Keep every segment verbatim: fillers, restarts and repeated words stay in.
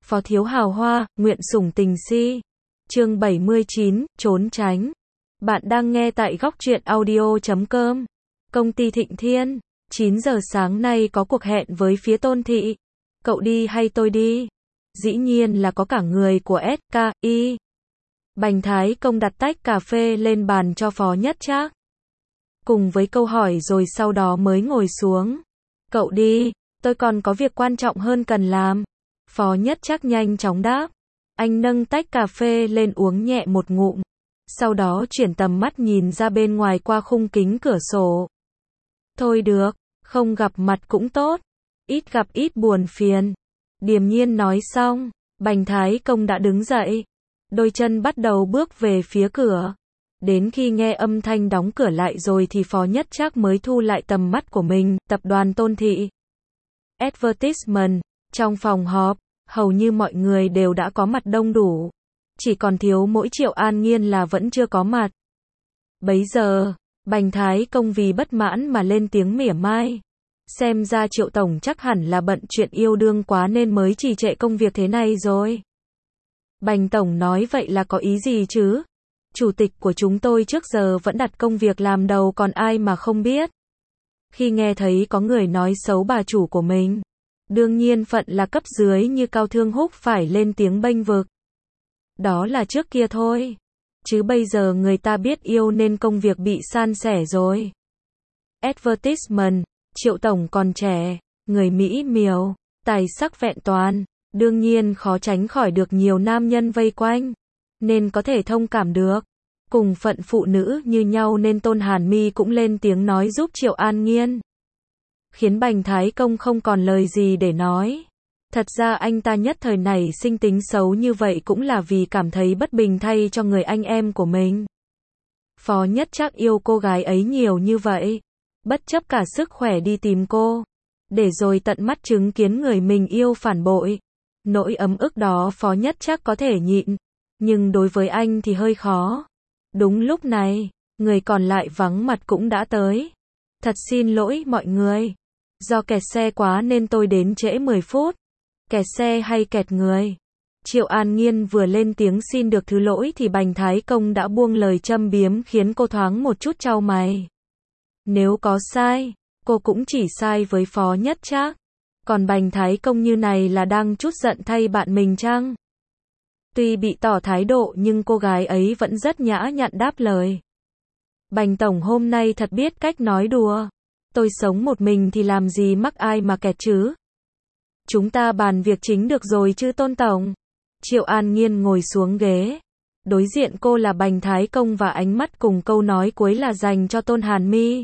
Phó thiếu hào hoa, nguyện sủng tình si. Chương bảy mươi chín, trốn tránh. Bạn đang nghe tại góc truyện audio chấm com. Công ty Thịnh Thiên. chín giờ sáng nay có cuộc hẹn với phía Tôn Thị. Cậu đi hay tôi đi? Dĩ nhiên là có cả người của ét ca i. Bành Thái Công đặt tách cà phê lên bàn cho Phó Nhất Trác. Cùng với câu hỏi rồi sau đó mới ngồi xuống. Cậu đi, tôi còn có việc quan trọng hơn cần làm. Phó Nhất Trác nhanh chóng đáp. Anh nâng tách cà phê lên uống nhẹ một ngụm. Sau đó chuyển tầm mắt nhìn ra bên ngoài qua khung kính cửa sổ. Thôi được, không gặp mặt cũng tốt. Ít gặp ít buồn phiền. Điềm nhiên nói xong, Bành Thái Công đã đứng dậy. Đôi chân bắt đầu bước về phía cửa. Đến khi nghe âm thanh đóng cửa lại rồi thì Phó Nhất Trác mới thu lại tầm mắt của mình. Tập đoàn Tôn Thị. Advertisement. Trong phòng họp, hầu như mọi người đều đã có mặt đông đủ. Chỉ còn thiếu mỗi Triệu An Nghiên là vẫn chưa có mặt. Bấy giờ, Bành Thái Công vì bất mãn mà lên tiếng mỉa mai. Xem ra Triệu Tổng chắc hẳn là bận chuyện yêu đương quá nên mới trì trệ công việc thế này rồi. Bành Tổng nói vậy là có ý gì chứ? Chủ tịch của chúng tôi trước giờ vẫn đặt công việc làm đầu còn ai mà không biết. Khi nghe thấy có người nói xấu bà chủ của mình, đương nhiên phận là cấp dưới như Cao Thương Húc phải lên tiếng bênh vực. Đó là trước kia thôi. Chứ bây giờ người ta biết yêu nên công việc bị san sẻ rồi. Advertisement, Triệu Tổng còn trẻ, người Mỹ miều, tài sắc vẹn toàn, đương nhiên khó tránh khỏi được nhiều nam nhân vây quanh. Nên có thể thông cảm được. Cùng phận phụ nữ như nhau nên Tôn Hàn My cũng lên tiếng nói giúp Triệu An Nghiên. Khiến Bành Thái Công không còn lời gì để nói. Thật ra anh ta nhất thời này sinh tính xấu như vậy cũng là vì cảm thấy bất bình thay cho người anh em của mình. Phó Nhất Trác yêu cô gái ấy nhiều như vậy. Bất chấp cả sức khỏe đi tìm cô. Để rồi tận mắt chứng kiến người mình yêu phản bội. Nỗi ấm ức đó Phó Nhất Trác có thể nhịn. Nhưng đối với anh thì hơi khó. Đúng lúc này, người còn lại vắng mặt cũng đã tới. Thật xin lỗi mọi người. Do kẹt xe quá nên tôi đến trễ mười phút. Kẹt xe hay kẹt người? Triệu An Nghiên vừa lên tiếng xin được thứ lỗi thì Bành Thái Công đã buông lời châm biếm khiến cô thoáng một chút chau mày. Nếu có sai, cô cũng chỉ sai với Phó Nhất Trác. Còn Bành Thái Công như này là đang trút giận thay bạn mình chăng? Tuy bị tỏ thái độ nhưng cô gái ấy vẫn rất nhã nhặn đáp lời. Bành Tổng hôm nay thật biết cách nói đùa. Tôi sống một mình thì làm gì mắc ai mà kẹt chứ. Chúng ta bàn việc chính được rồi chứ Tôn Tổng. Triệu An Nghiên ngồi xuống ghế. Đối diện cô là Bành Thái Công và ánh mắt cùng câu nói cuối là dành cho Tôn Hàn My.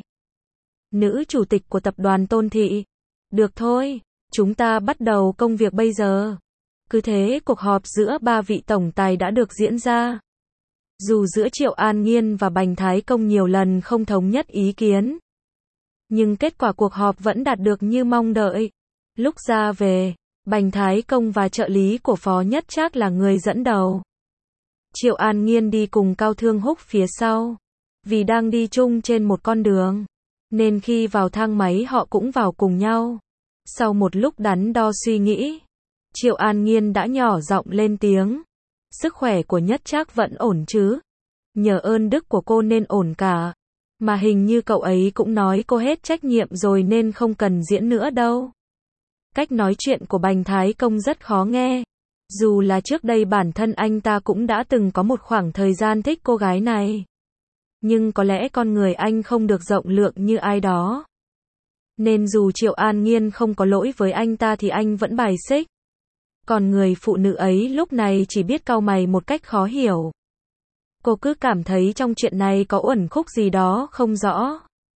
Nữ chủ tịch của tập đoàn Tôn Thị. Được thôi, chúng ta bắt đầu công việc bây giờ. Cứ thế cuộc họp giữa ba vị tổng tài đã được diễn ra. Dù giữa Triệu An Nghiên và Bành Thái Công nhiều lần không thống nhất ý kiến. Nhưng kết quả cuộc họp vẫn đạt được như mong đợi. Lúc ra về, Bành Thái Công và trợ lý của Phó Nhất Trác là người dẫn đầu. Triệu An Nghiên đi cùng Cao Thương Húc phía sau. Vì đang đi chung trên một con đường, nên khi vào thang máy họ cũng vào cùng nhau. Sau một lúc đắn đo suy nghĩ, Triệu An Nghiên đã nhỏ giọng lên tiếng. Sức khỏe của Nhất Trác vẫn ổn chứ? Nhờ ơn đức của cô nên ổn cả. Mà hình như cậu ấy cũng nói cô hết trách nhiệm rồi nên không cần diễn nữa đâu. Cách nói chuyện của Bành Thái Công rất khó nghe. Dù là trước đây bản thân anh ta cũng đã từng có một khoảng thời gian thích cô gái này. Nhưng có lẽ con người anh không được rộng lượng như ai đó. Nên dù Triệu An Nghiên không có lỗi với anh ta thì anh vẫn bài xích. Còn người phụ nữ ấy lúc này chỉ biết cau mày một cách khó hiểu. Cô cứ cảm thấy trong chuyện này có uẩn khúc gì đó không rõ.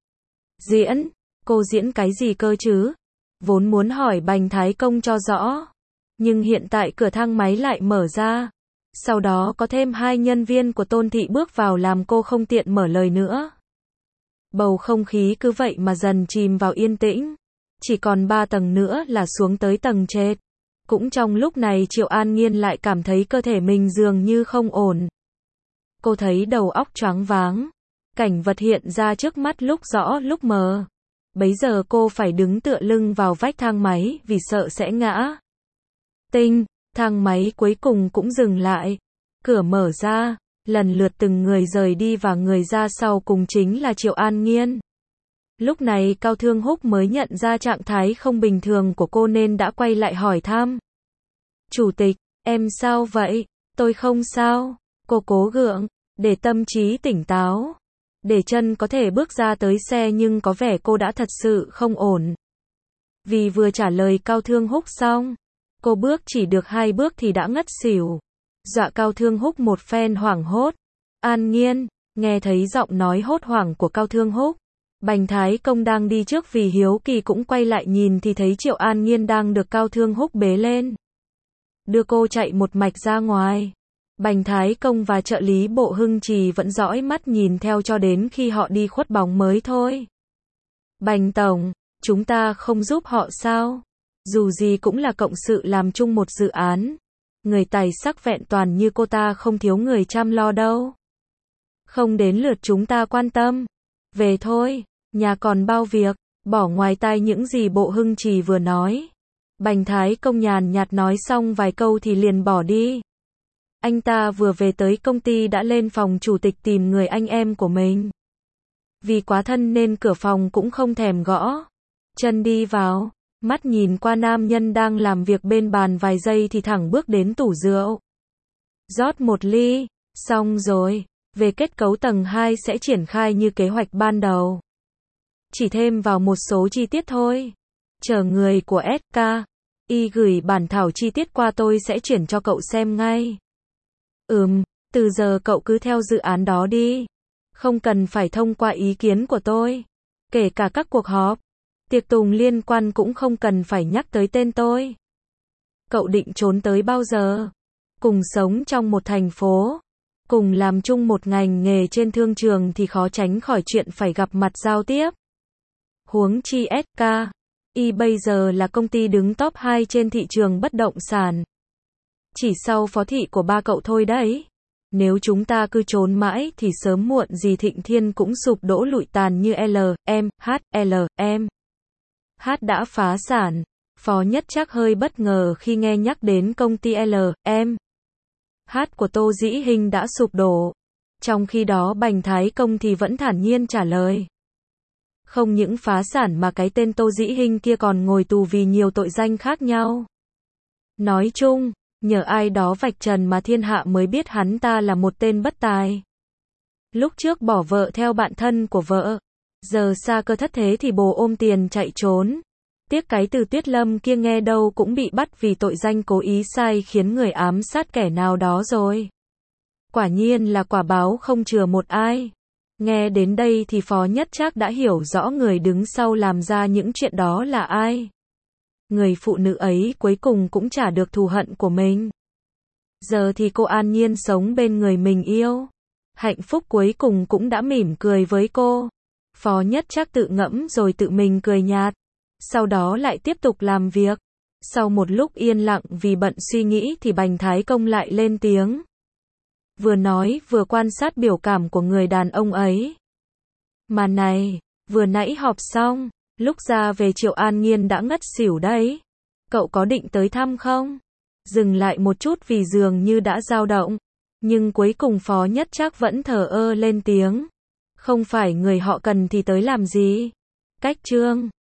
Diễn? Cô diễn cái gì cơ chứ? Vốn muốn hỏi Bành Thái Công cho rõ. Nhưng hiện tại cửa thang máy lại mở ra. Sau đó có thêm hai nhân viên của Tôn Thị bước vào làm cô không tiện mở lời nữa. Bầu không khí cứ vậy mà dần chìm vào yên tĩnh. Chỉ còn ba tầng nữa là xuống tới tầng trệt. Cũng trong lúc này Triệu An Nghiên lại cảm thấy cơ thể mình dường như không ổn. Cô thấy đầu óc choáng váng. Cảnh vật hiện ra trước mắt lúc rõ lúc mờ. Bấy giờ cô phải đứng tựa lưng vào vách thang máy vì sợ sẽ ngã. Tinh, Thang máy cuối cùng cũng dừng lại. Cửa mở ra, lần lượt từng người rời đi và người ra sau cùng chính là Triệu An Nghiên. Lúc này Cao Thương Húc mới nhận ra trạng thái không bình thường của cô nên đã quay lại hỏi thăm. Chủ tịch, em sao vậy? Tôi không sao. Cô cố gượng, để tâm trí tỉnh táo. Để chân có thể bước ra tới xe nhưng có vẻ cô đã thật sự không ổn. Vì vừa trả lời Cao Thương Húc xong, cô bước chỉ được hai bước thì đã ngất xỉu. Dọa Cao Thương Húc một phen hoảng hốt. An Nghiên, nghe thấy giọng nói hốt hoảng của Cao Thương Húc. Bành Thái Công đang đi trước vì hiếu kỳ cũng quay lại nhìn thì thấy Triệu An Nghiên đang được Cao Thương Húc bế lên. Đưa cô chạy một mạch ra ngoài. Bành Thái Công và trợ lý Bộ Hưng Trì vẫn dõi mắt nhìn theo cho đến khi họ đi khuất bóng mới thôi. Bành Tổng, chúng ta không giúp họ sao? Dù gì cũng là cộng sự làm chung một dự án. Người tài sắc vẹn toàn như cô ta không thiếu người chăm lo đâu. Không đến lượt chúng ta quan tâm. Về thôi, nhà còn bao việc, bỏ ngoài tai những gì Bộ Hưng Trì vừa nói. Bành Thái Công nhàn nhạt nói xong vài câu thì liền bỏ đi. Anh ta vừa về tới công ty đã lên phòng chủ tịch tìm người anh em của mình. Vì quá thân nên cửa phòng cũng không thèm gõ. Chân đi vào, mắt nhìn qua nam nhân đang làm việc bên bàn vài giây thì thẳng bước đến tủ rượu. Rót một ly, xong rồi, về kết cấu tầng hai sẽ triển khai như kế hoạch ban đầu. Chỉ thêm vào một số chi tiết thôi. Chờ người của ét ca i gửi bản thảo chi tiết qua tôi sẽ chuyển cho cậu xem ngay. Ừm, từ giờ cậu cứ theo dự án đó đi. Không cần phải thông qua ý kiến của tôi. Kể cả các cuộc họp, tiệc tùng liên quan cũng không cần phải nhắc tới tên tôi. Cậu định trốn tới bao giờ? Cùng sống trong một thành phố, cùng làm chung một ngành nghề trên thương trường thì khó tránh khỏi chuyện phải gặp mặt giao tiếp. Huống chi ét ca i bây giờ là công ty đứng top hai trên thị trường bất động sản. Chỉ sau phó thị của ba cậu thôi đấy. Nếu chúng ta cứ trốn mãi thì sớm muộn gì Thịnh Thiên cũng sụp đổ lụi tàn như L, M, H, L, M. H đã phá sản. Phó Nhất Trác hơi bất ngờ khi nghe nhắc đến công ty L, M. H của Tô Dĩ Hinh đã sụp đổ. Trong khi đó Bành Thái Công thì vẫn thản nhiên trả lời. Không những phá sản mà cái tên Tô Dĩ Hinh kia còn ngồi tù vì nhiều tội danh khác nhau. Nói chung, nhờ ai đó vạch trần mà thiên hạ mới biết hắn ta là một tên bất tài. Lúc trước bỏ vợ theo bạn thân của vợ, giờ xa cơ thất thế thì bồ ôm tiền chạy trốn. Tiếc cái từ Tuyết Lâm kia nghe đâu cũng bị bắt vì tội danh cố ý sai khiến người ám sát kẻ nào đó rồi. Quả nhiên là quả báo không chừa một ai. Nghe đến đây thì Phó Nhất Trác đã hiểu rõ người đứng sau làm ra những chuyện đó là ai. Người phụ nữ ấy cuối cùng cũng trả được thù hận của mình. Giờ thì cô an nhiên sống bên người mình yêu. Hạnh phúc cuối cùng cũng đã mỉm cười với cô. Phó Nhất Trác tự ngẫm rồi tự mình cười nhạt. Sau đó lại tiếp tục làm việc. Sau một lúc yên lặng vì bận suy nghĩ thì Bành Thái Công lại lên tiếng. Vừa nói vừa quan sát biểu cảm của người đàn ông ấy. Mà này, vừa nãy họp xong, lúc ra về Triệu An Nghiên đã ngất xỉu đấy. Cậu có định tới thăm không? Dừng lại một chút vì dường như đã dao động. Nhưng cuối cùng Phó Nhất Trác vẫn thờ ơ lên tiếng. Không phải người họ cần thì tới làm gì? Cách chương